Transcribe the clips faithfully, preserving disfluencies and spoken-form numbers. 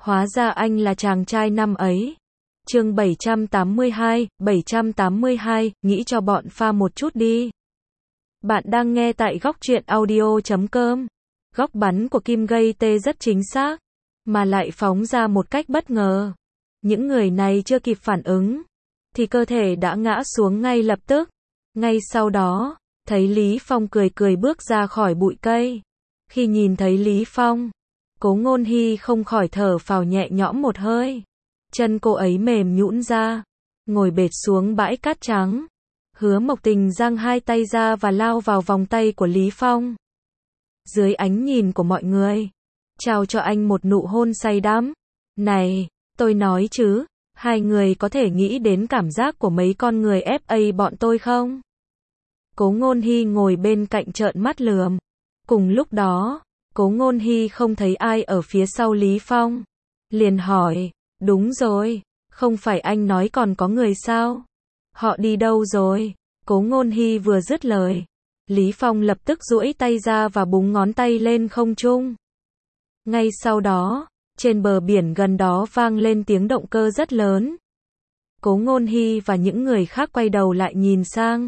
Hóa ra anh là chàng trai năm ấy. Chương bảy trăm tám mươi hai, bảy trăm tám mươi hai, nghĩ cho bọn pha một chút đi. Bạn đang nghe tại góc truyện audio chấm com. Góc bắn của Kim gây tê rất chính xác, mà lại phóng ra một cách bất ngờ. Những người này chưa kịp phản ứng, thì cơ thể đã ngã xuống ngay lập tức. Ngay sau đó, thấy Lý Phong cười cười bước ra khỏi bụi cây. Khi nhìn thấy Lý Phong, Cố Ngôn Hy không khỏi thở phào nhẹ nhõm một hơi. Chân cô ấy mềm nhũn ra, ngồi bệt xuống bãi cát trắng. Hứa Mộc Tình giang hai tay ra và lao vào vòng tay của Lý Phong. Dưới ánh nhìn của mọi người, trao cho anh một nụ hôn say đắm. Này, tôi nói chứ, hai người có thể nghĩ đến cảm giác của mấy con người ép a bọn tôi không? Cố Ngôn Hy ngồi bên cạnh trợn mắt lườm. Cùng lúc đó, Cố Ngôn Hy không thấy ai ở phía sau Lý Phong. Liền hỏi, đúng rồi, không phải anh nói còn có người sao? Họ đi đâu rồi? Cố Ngôn Hy vừa dứt lời, Lý Phong lập tức duỗi tay ra và búng ngón tay lên không trung. Ngay sau đó, trên bờ biển gần đó vang lên tiếng động cơ rất lớn. Cố Ngôn Hy và những người khác quay đầu lại nhìn sang.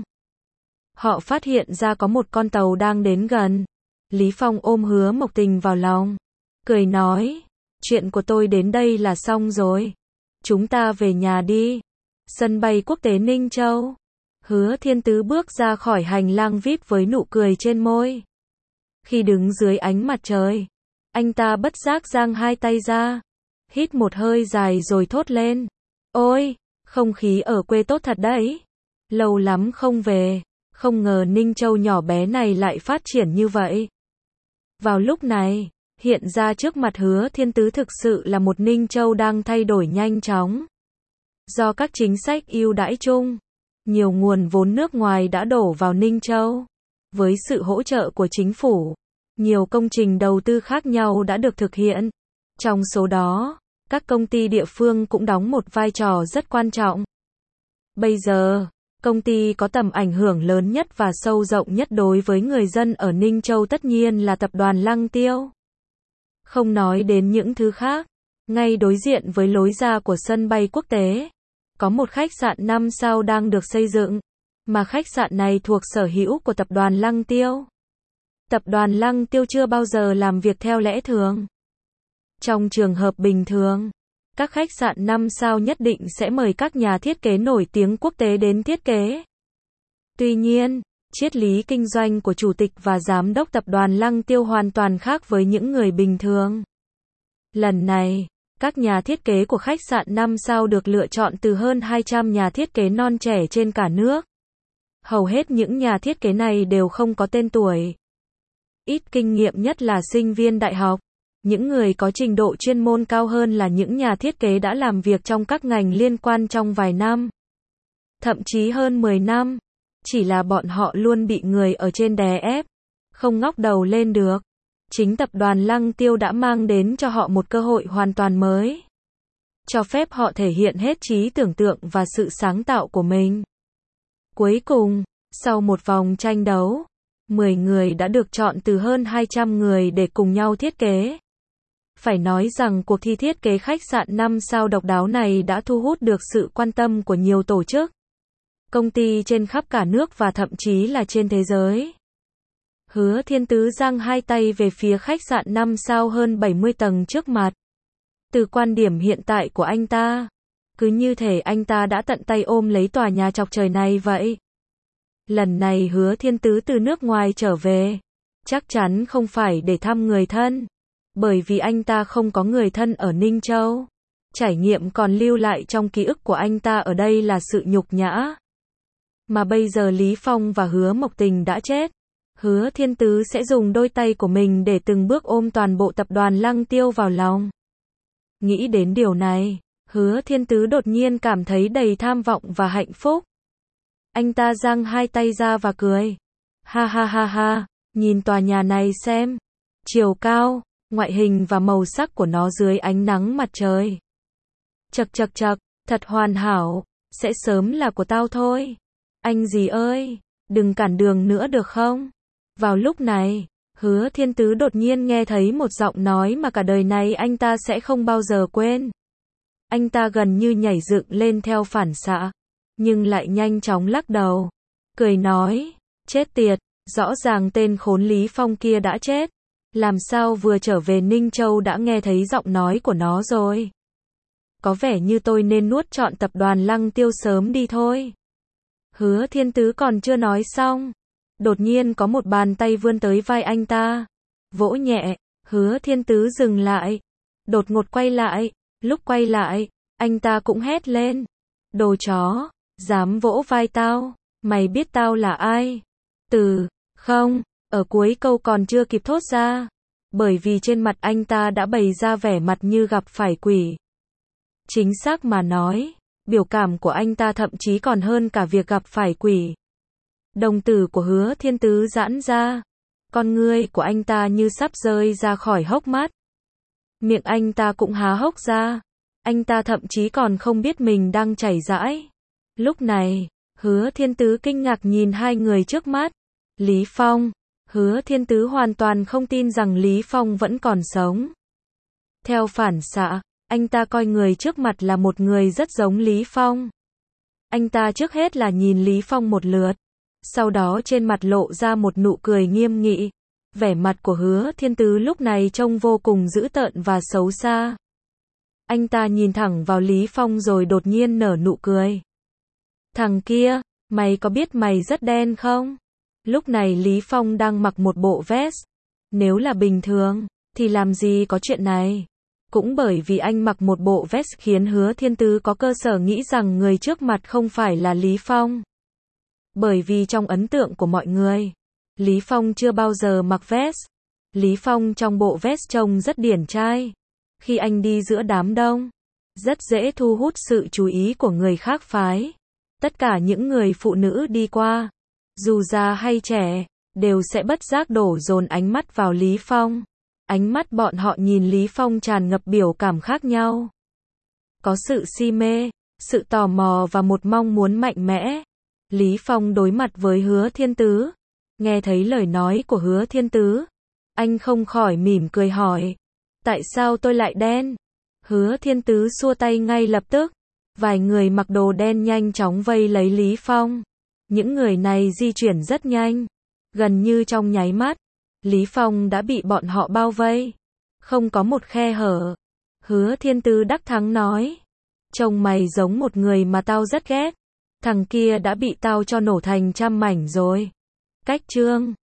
Họ phát hiện ra có một con tàu đang đến gần. Lý Phong ôm Hứa Mộc Tình vào lòng, cười nói, chuyện của tôi đến đây là xong rồi. Chúng ta về nhà đi. Sân bay quốc tế Ninh Châu. Hứa Thiên Tứ bước ra khỏi hành lang vi ai pi với nụ cười trên môi. Khi đứng dưới ánh mặt trời, anh ta bất giác giang hai tay ra, hít một hơi dài rồi thốt lên, ôi, không khí ở quê tốt thật đấy. Lâu lắm không về, không ngờ Ninh Châu nhỏ bé này lại phát triển như vậy. Vào lúc này, hiện ra trước mặt Hứa Thiên Tứ thực sự là một Ninh Châu đang thay đổi nhanh chóng. Do các chính sách ưu đãi chung, nhiều nguồn vốn nước ngoài đã đổ vào Ninh Châu. Với sự hỗ trợ của chính phủ, nhiều công trình đầu tư khác nhau đã được thực hiện. Trong số đó, các công ty địa phương cũng đóng một vai trò rất quan trọng. Bây giờ, công ty có tầm ảnh hưởng lớn nhất và sâu rộng nhất đối với người dân ở Ninh Châu tất nhiên là tập đoàn Lăng Tiêu. Không nói đến những thứ khác, ngay đối diện với lối ra của sân bay quốc tế, có một khách sạn năm sao đang được xây dựng, mà khách sạn này thuộc sở hữu của tập đoàn Lăng Tiêu. Tập đoàn Lăng Tiêu chưa bao giờ làm việc theo lẽ thường. Trong trường hợp bình thường, các khách sạn năm sao nhất định sẽ mời các nhà thiết kế nổi tiếng quốc tế đến thiết kế. Tuy nhiên, triết lý kinh doanh của chủ tịch và giám đốc tập đoàn Lăng Tiêu hoàn toàn khác với những người bình thường. Lần này, các nhà thiết kế của khách sạn năm sao được lựa chọn từ hơn hai trăm nhà thiết kế non trẻ trên cả nước. Hầu hết những nhà thiết kế này đều không có tên tuổi. Ít kinh nghiệm nhất là sinh viên đại học. Những người có trình độ chuyên môn cao hơn là những nhà thiết kế đã làm việc trong các ngành liên quan trong vài năm, thậm chí hơn mười năm. Chỉ là bọn họ luôn bị người ở trên đè ép, không ngóc đầu lên được. Chính tập đoàn Lăng Tiêu đã mang đến cho họ một cơ hội hoàn toàn mới, cho phép họ thể hiện hết trí tưởng tượng và sự sáng tạo của mình. Cuối cùng, sau một vòng tranh đấu, mười người đã được chọn từ hơn hai trăm người để cùng nhau thiết kế. Phải nói rằng cuộc thi thiết kế khách sạn năm sao độc đáo này đã thu hút được sự quan tâm của nhiều tổ chức, công ty trên khắp cả nước và thậm chí là trên thế giới. Hứa Thiên Tứ giang hai tay về phía khách sạn năm sao hơn bảy mươi tầng trước mặt. Từ quan điểm hiện tại của anh ta, cứ như thể anh ta đã tận tay ôm lấy tòa nhà chọc trời này vậy. Lần này Hứa Thiên Tứ từ nước ngoài trở về, chắc chắn không phải để thăm người thân, bởi vì anh ta không có người thân ở Ninh Châu. Trải nghiệm còn lưu lại trong ký ức của anh ta ở đây là sự nhục nhã. Mà bây giờ Lý Phong và Hứa Mộc Tình đã chết. Hứa Thiên Tứ sẽ dùng đôi tay của mình để từng bước ôm toàn bộ tập đoàn Lăng Tiêu vào lòng. Nghĩ đến điều này, Hứa Thiên Tứ đột nhiên cảm thấy đầy tham vọng và hạnh phúc. Anh ta giang hai tay ra và cười. Ha ha ha ha, nhìn tòa nhà này xem. Chiều cao, ngoại hình và màu sắc của nó dưới ánh nắng mặt trời. Chậc chậc chậc, thật hoàn hảo, sẽ sớm là của tao thôi. Anh gì ơi, đừng cản đường nữa được không? Vào lúc này, Hứa Thiên Tứ đột nhiên nghe thấy một giọng nói mà cả đời này anh ta sẽ không bao giờ quên. Anh ta gần như nhảy dựng lên theo phản xạ, nhưng lại nhanh chóng lắc đầu, cười nói, chết tiệt, rõ ràng tên khốn Lý Phong kia đã chết. Làm sao vừa trở về Ninh Châu đã nghe thấy giọng nói của nó rồi? Có vẻ như tôi nên nuốt trọn tập đoàn Lăng Tiêu sớm đi thôi. Hứa Thiên Tứ còn chưa nói xong. Đột nhiên có một bàn tay vươn tới vai anh ta. Vỗ nhẹ, Hứa Thiên Tứ dừng lại. Đột ngột quay lại, lúc quay lại, anh ta cũng hét lên. Đồ chó, dám vỗ vai tao, mày biết tao là ai? Từ, không, ở cuối câu còn chưa kịp thốt ra. Bởi vì trên mặt anh ta đã bày ra vẻ mặt như gặp phải quỷ. Chính xác mà nói, biểu cảm của anh ta thậm chí còn hơn cả việc gặp phải quỷ. Đồng tử của Hứa Thiên Tứ giãn ra. Con ngươi của anh ta như sắp rơi ra khỏi hốc mắt. Miệng anh ta cũng há hốc ra. Anh ta thậm chí còn không biết mình đang chảy rãi. Lúc này, Hứa Thiên Tứ kinh ngạc nhìn hai người trước mắt. Lý Phong. Hứa Thiên Tứ hoàn toàn không tin rằng Lý Phong vẫn còn sống. Theo phản xạ, anh ta coi người trước mặt là một người rất giống Lý Phong. Anh ta trước hết là nhìn Lý Phong một lượt. Sau đó trên mặt lộ ra một nụ cười nghiêm nghị. Vẻ mặt của Hứa Thiên Tứ lúc này trông vô cùng dữ tợn và xấu xa. Anh ta nhìn thẳng vào Lý Phong rồi đột nhiên nở nụ cười. Thằng kia, mày có biết mày rất đen không? Lúc này Lý Phong đang mặc một bộ vest. Nếu là bình thường, thì làm gì có chuyện này. Cũng bởi vì anh mặc một bộ vest khiến Hứa Thiên Tứ có cơ sở nghĩ rằng người trước mặt không phải là Lý Phong. Bởi vì trong ấn tượng của mọi người, Lý Phong chưa bao giờ mặc vest. Lý Phong trong bộ vest trông rất điển trai. Khi anh đi giữa đám đông, rất dễ thu hút sự chú ý của người khác phái. Tất cả những người phụ nữ đi qua, dù già hay trẻ, đều sẽ bất giác đổ dồn ánh mắt vào Lý Phong. Ánh mắt bọn họ nhìn Lý Phong tràn ngập biểu cảm khác nhau. Có sự si mê, sự tò mò và một mong muốn mạnh mẽ. Lý Phong đối mặt với Hứa Thiên Tứ. Nghe thấy lời nói của Hứa Thiên Tứ, anh không khỏi mỉm cười hỏi. Tại sao tôi lại đen? Hứa Thiên Tứ xua tay ngay lập tức. Vài người mặc đồ đen nhanh chóng vây lấy Lý Phong. Những người này di chuyển rất nhanh. Gần như trong nháy mắt, Lý Phong đã bị bọn họ bao vây. Không có một khe hở. Hứa Thiên Tứ đắc thắng nói. Trông mày giống một người mà tao rất ghét. Thằng kia đã bị tao cho nổ thành trăm mảnh rồi. Cách chương